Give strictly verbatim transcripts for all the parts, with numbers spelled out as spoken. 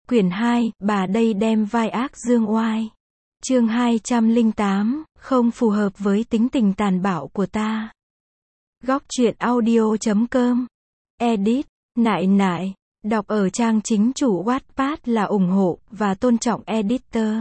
Quyển hai, bà đây đem vai ác dương oai. Chương hai trăm lẻ tám, không phù hợp với tính tình tàn bạo của ta. Góc truyện audio chấm com. Edit, nại nại. Đọc ở trang chính chủ Wattpad là ủng hộ và tôn trọng editor.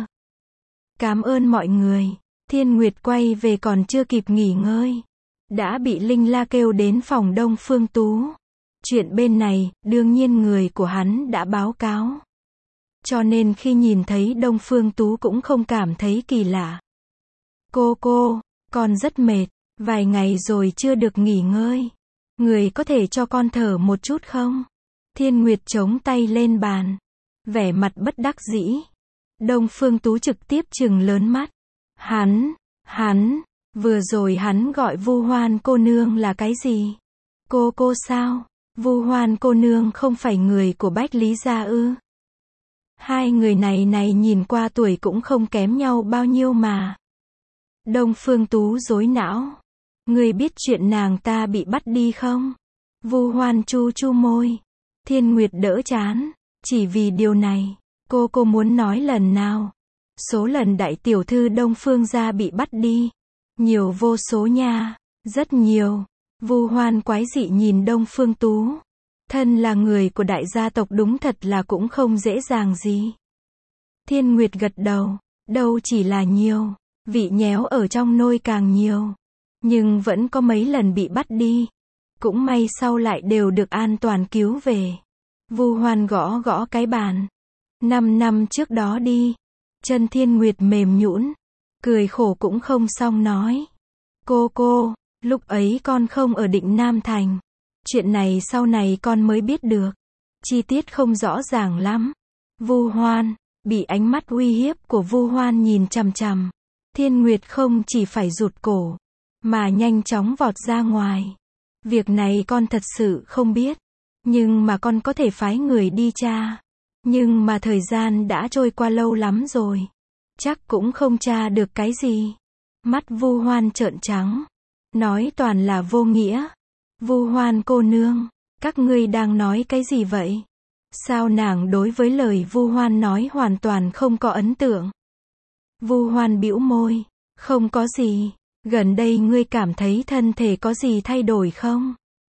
Cảm ơn mọi người. Thiên Nguyệt quay về còn chưa kịp nghỉ ngơi, đã bị Linh La kêu đến phòng Đông Phương Tú. Chuyện bên này, đương nhiên người của hắn đã báo cáo. Cho nên khi nhìn thấy Đông Phương Tú cũng không cảm thấy kỳ lạ. Cô cô, con rất mệt, vài ngày rồi chưa được nghỉ ngơi. Người có thể cho con thở một chút không? Thiên Nguyệt chống tay lên bàn, vẻ mặt bất đắc dĩ. Đông Phương Tú trực tiếp trừng lớn mắt. Hắn, hắn, vừa rồi hắn gọi Vu Hoan cô nương là cái gì? Cô cô sao? Vu Hoan cô nương không phải người của Bách Lý gia ư? Hai người này này nhìn qua tuổi cũng không kém nhau bao nhiêu mà. Đông Phương Tú rối não. Người biết chuyện nàng ta bị bắt đi không? Vu Hoan chu chu môi. Thiên Nguyệt đỡ chán. Chỉ vì điều này, cô cô muốn nói lần nào? Số lần đại tiểu thư Đông Phương gia bị bắt đi. Nhiều vô số nha. Rất nhiều. Vu Hoan quái dị nhìn Đông Phương Tú. Thân là người của đại gia tộc đúng thật là cũng không dễ dàng gì. Thiên Nguyệt gật đầu. Đâu chỉ là nhiều. Vị nhéo ở trong nôi càng nhiều. Nhưng vẫn có mấy lần bị bắt đi. Cũng may sau lại đều được an toàn cứu về. Vu Hoan gõ gõ cái bàn. Năm năm trước đó đi. Chân Thiên Nguyệt mềm nhũn, cười khổ cũng không xong nói. Cô cô, lúc ấy con không ở Định Nam Thành. Chuyện này sau này con mới biết được. Chi tiết không rõ ràng lắm. Vu Hoan, bị ánh mắt uy hiếp của Vu Hoan nhìn chằm chằm. Thiên Nguyệt không chỉ phải rụt cổ, mà nhanh chóng vọt ra ngoài. Việc này con thật sự không biết. Nhưng mà con có thể phái người đi tra. Nhưng mà thời gian đã trôi qua lâu lắm rồi. Chắc cũng không tra được cái gì. Mắt Vu Hoan trợn trắng. Nói toàn là vô nghĩa. Vu Hoan cô nương, các ngươi đang nói cái gì vậy? Sao nàng đối với lời Vu Hoan nói hoàn toàn không có ấn tượng? Vu Hoan bĩu môi. Không có gì. Gần đây ngươi cảm thấy thân thể có gì thay đổi không?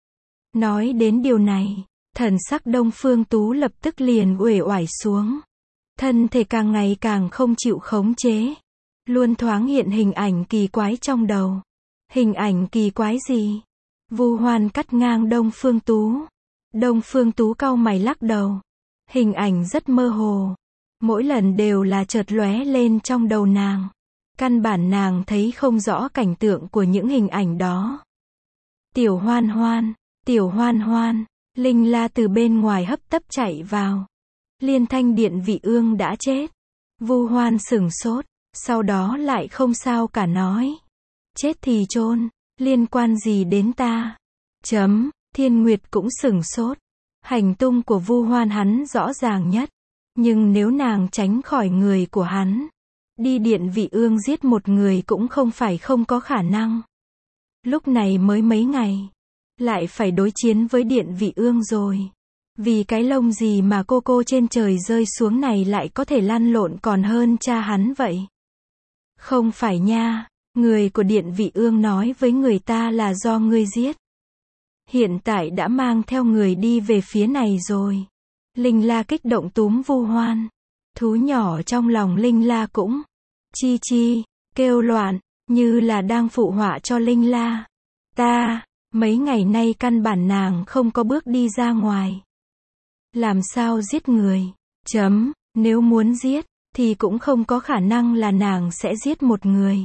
Nói đến điều này, thần sắc Đông Phương Tú lập tức liền uể oải xuống. Thân thể càng ngày càng không chịu khống chế. Luôn thoáng hiện hình ảnh kỳ quái trong đầu. Hình ảnh kỳ quái gì? Vu Hoan cắt ngang Đông Phương Tú. Đông Phương Tú cau mày lắc đầu. Hình ảnh rất mơ hồ. Mỗi lần đều là chợt lóe lên trong đầu nàng. Căn bản nàng thấy không rõ cảnh tượng của những hình ảnh đó. Tiểu Hoan Hoan, Tiểu Hoan Hoan. Linh La từ bên ngoài hấp tấp chạy vào. Liên Thanh Điện vị ương đã chết. Vu Hoan sửng sốt, sau đó lại không sao cả nói. Chết thì chôn, liên quan gì đến ta? Chấm, Thiên Nguyệt cũng sửng sốt. Hành tung của Vu Hoan hắn rõ ràng nhất. Nhưng nếu nàng tránh khỏi người của hắn, đi điện vị ương giết một người cũng không phải không có khả năng. Lúc này mới mấy ngày, lại phải đối chiến với điện vị ương rồi. Vì cái lông gì mà cô cô trên trời rơi xuống này lại có thể lăn lộn còn hơn cha hắn vậy? Không phải nha, người của điện vị ương nói với người ta là do ngươi giết. Hiện tại đã mang theo người đi về phía này rồi. Linh La kích động túm Vu Hoan. Thú nhỏ trong lòng Linh La cũng chi chi, kêu loạn, như là đang phụ họa cho Linh La. Ta, mấy ngày nay căn bản nàng không có bước đi ra ngoài. Làm sao giết người? Chấm, nếu muốn giết, thì cũng không có khả năng là nàng sẽ giết một người.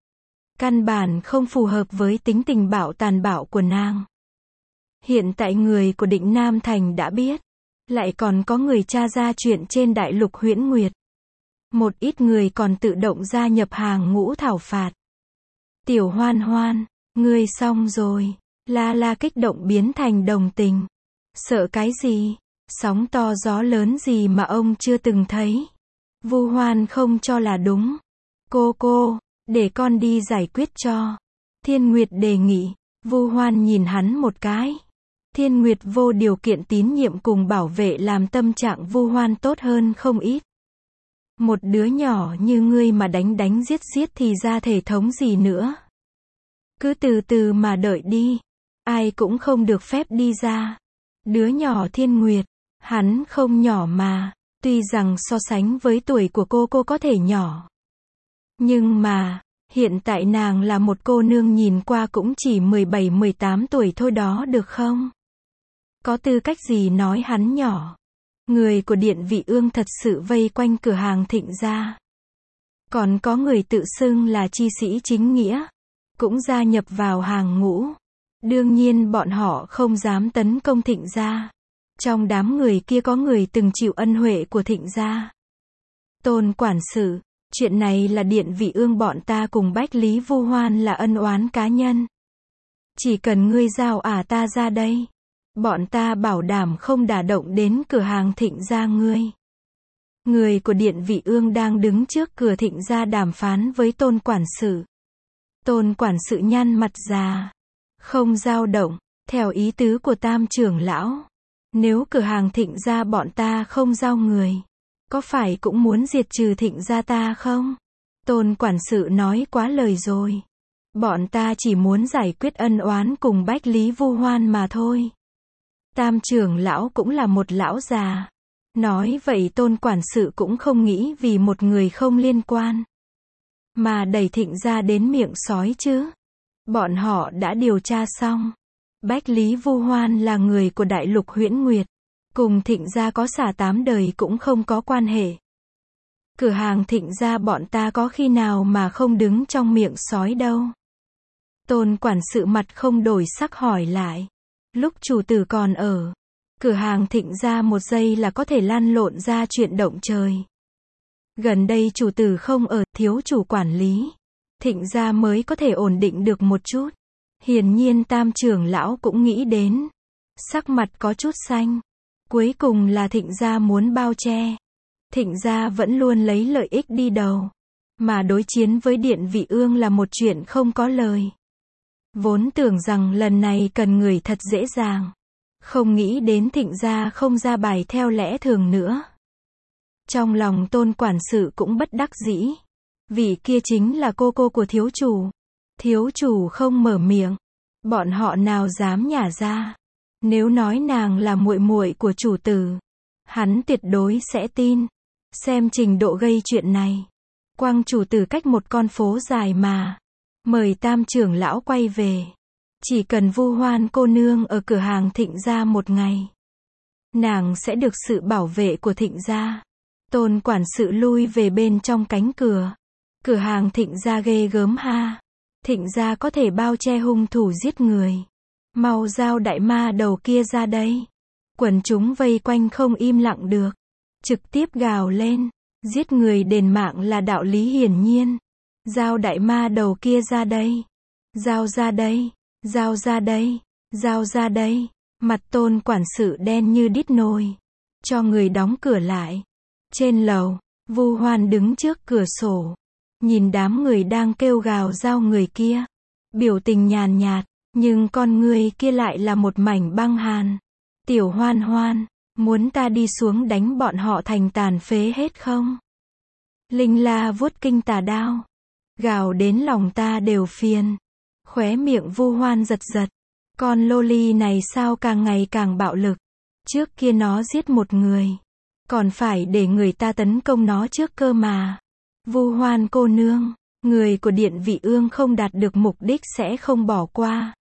Căn bản không phù hợp với tính tình bạo tàn bạo của nàng. Hiện tại người của Định Nam Thành đã biết. Lại còn có người tra ra chuyện trên đại lục Huyễn Nguyệt. Một ít người còn tự động gia nhập hàng ngũ thảo phạt. Tiểu Hoan Hoan, ngươi xong rồi. La La kích động biến thành đồng tình. Sợ cái gì? Sóng to gió lớn gì mà ông chưa từng thấy? Vu Hoan không cho là đúng. Cô cô, để con đi giải quyết cho. Thiên Nguyệt đề nghị. Vu Hoan nhìn hắn một cái. Thiên Nguyệt vô điều kiện tín nhiệm cùng bảo vệ làm tâm trạng Vu Hoan tốt hơn không ít. Một đứa nhỏ như ngươi mà đánh đánh giết giết thì ra thể thống gì nữa. Cứ từ từ mà đợi đi. Ai cũng không được phép đi ra. Đứa nhỏ Thiên Nguyệt, hắn không nhỏ mà. Tuy rằng so sánh với tuổi của cô cô có thể nhỏ. Nhưng mà, hiện tại nàng là một cô nương nhìn qua cũng chỉ mười bảy mười tám tuổi thôi đó được không? Có tư cách gì nói hắn nhỏ? Người của Điện Vị Ương thật sự vây quanh cửa hàng Thịnh gia. Còn có người tự xưng là chi sĩ chính nghĩa, cũng gia nhập vào hàng ngũ. Đương nhiên bọn họ không dám tấn công Thịnh gia. Trong đám người kia có người từng chịu ân huệ của Thịnh gia. Tôn quản sự, chuyện này là Điện Vị Ương bọn ta cùng Bách Lý Vu Hoan là ân oán cá nhân. Chỉ cần ngươi giao ả ta ra đây, bọn ta bảo đảm không đả động đến cửa hàng Thịnh gia ngươi. Người của Điện Vị Ương đang đứng trước cửa Thịnh gia đàm phán với Tôn quản sự. Tôn quản sự nhăn mặt già, không dao động, theo ý tứ của Tam trưởng lão. Nếu cửa hàng Thịnh gia bọn ta không giao người, có phải cũng muốn diệt trừ Thịnh gia ta không? Tôn quản sự nói quá lời rồi. Bọn ta chỉ muốn giải quyết ân oán cùng Bách Lý Vu Hoan mà thôi. Tam trưởng lão cũng là một lão già. Nói vậy Tôn quản sự cũng không nghĩ vì một người không liên quan mà đẩy Thịnh gia đến miệng sói chứ. Bọn họ đã điều tra xong. Bách Lý Vu Hoan là người của Đại Lục Huyễn Nguyệt. Cùng Thịnh gia có xả tám đời cũng không có quan hệ. Cửa hàng Thịnh gia bọn ta có khi nào mà không đứng trong miệng sói đâu. Tôn quản sự mặt không đổi sắc hỏi lại. Lúc chủ tử còn ở, cửa hàng Thịnh gia một giây là có thể lăn lộn ra chuyện động trời. Gần đây chủ tử không ở, thiếu chủ quản lý. Thịnh gia mới có thể ổn định được một chút. Hiển nhiên Tam trưởng lão cũng nghĩ đến. Sắc mặt có chút xanh. Cuối cùng là Thịnh gia muốn bao che. Thịnh gia vẫn luôn lấy lợi ích đi đầu. Mà đối chiến với Điện Vị Ương là một chuyện không có lời. Vốn tưởng rằng lần này cần người thật dễ dàng. Không nghĩ đến Thịnh gia không ra bài theo lẽ thường nữa. Trong lòng Tôn quản sự cũng bất đắc dĩ. Vị kia chính là cô cô của thiếu chủ. Thiếu chủ không mở miệng, bọn họ nào dám nhả ra. Nếu nói nàng là muội muội của chủ tử, hắn tuyệt đối sẽ tin. Xem trình độ gây chuyện này, quang chủ tử cách một con phố dài mà. Mời Tam trưởng lão quay về. Chỉ cần Vu Hoan cô nương ở cửa hàng Thịnh gia một ngày, nàng sẽ được sự bảo vệ của Thịnh gia. Tôn quản sự lui về bên trong cánh cửa. Cửa hàng Thịnh gia ghê gớm ha. Thịnh gia có thể bao che hung thủ giết người. Mau giao đại ma đầu kia ra đây. Quần chúng vây quanh không im lặng được. Trực tiếp gào lên. Giết người đền mạng là đạo lý hiển nhiên. Giao đại ma đầu kia ra đây. Giao ra đây. Giao ra đây. Giao ra đây. Mặt Tôn quản sự đen như đít nồi. Cho người đóng cửa lại. Trên lầu, Vu Hoan đứng trước cửa sổ. Nhìn đám người đang kêu gào giao người kia. Biểu tình nhàn nhạt, nhưng con người kia lại là một mảnh băng hàn. Tiểu Hoan Hoan, muốn ta đi xuống đánh bọn họ thành tàn phế hết không? Linh La vuốt kinh tà đao. Gào đến lòng ta đều phiền. Khóe miệng Vu Hoan giật giật. Con loli này sao càng ngày càng bạo lực. Trước kia nó giết một người. Còn phải để người ta tấn công nó trước cơ mà. Vu Hoan cô nương, người của Điện Vị Ương không đạt được mục đích sẽ không bỏ qua.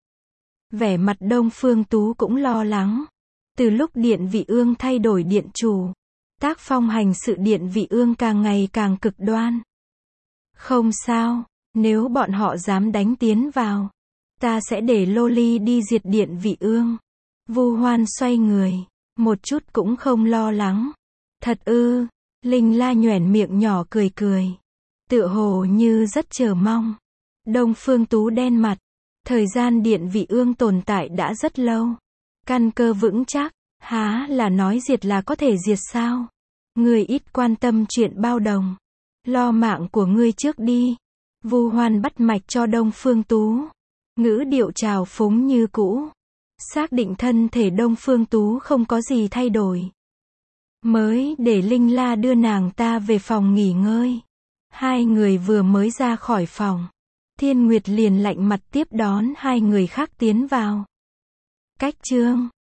Vẻ mặt Đông Phương Tú cũng lo lắng. Từ lúc Điện Vị Ương thay đổi điện chủ, tác phong hành sự Điện Vị Ương càng ngày càng cực đoan. Không sao, nếu bọn họ dám đánh tiến vào, ta sẽ để Loli đi diệt Điện Vị Ương. Vu Hoan xoay người, một chút cũng không lo lắng. Thật ư? Linh La nhoẻn miệng nhỏ cười cười. Tựa hồ như rất chờ mong. Đông Phương Tú đen mặt. Thời gian Điện Vị Ương tồn tại đã rất lâu. Căn cơ vững chắc. Há là nói diệt là có thể diệt sao? Ngươi ít quan tâm chuyện bao đồng. Lo mạng của ngươi trước đi. Vu Hoan bắt mạch cho Đông Phương Tú. Ngữ điệu trào phúng như cũ. Xác định thân thể Đông Phương Tú không có gì thay đổi, mới để Linh La đưa nàng ta về phòng nghỉ ngơi. Hai người vừa mới ra khỏi phòng, Thiên Nguyệt liền lạnh mặt tiếp đón hai người khác tiến vào. Cách chương